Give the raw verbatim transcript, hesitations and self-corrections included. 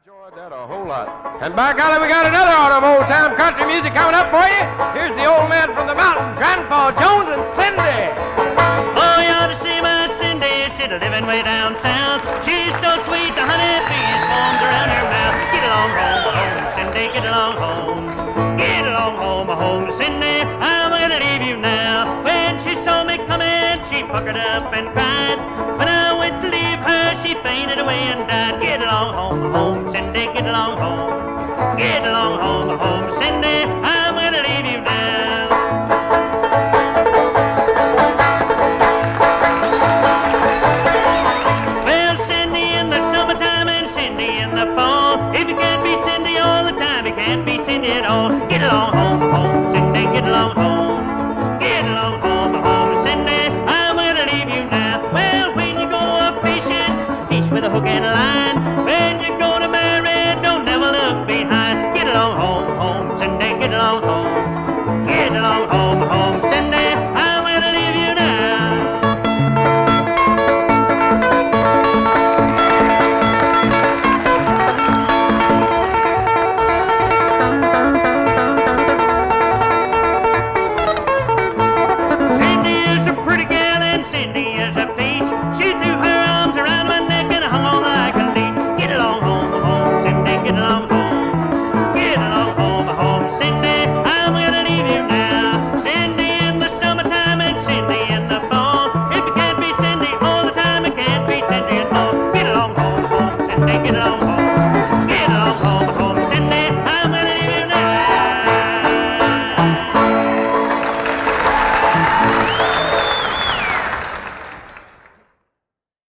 enjoyed that a whole lot. And by golly, we got another out of old-time country music coming up for you. Here's the old man from the mountain, Grandpa Jones and Cindy. Oh, you ought to see my Cindy. She's living way down south. She's so sweet, the honey bees swarmed around her mouth. Get along home, home, Cindy, get along home. Get along home, home, Cindy, I'm gonna leave you now. When she saw me coming, she puckered up and cried. When I went to leave her, she fainted away and died. Get along home, home, Cindy, get along home. Get along home, home, Cindy, I'm gonna leave you now. Well, Cindy in the summertime and Cindy in the fall. If you can't be Cindy all the time, you can't be Cindy at all. Get along home.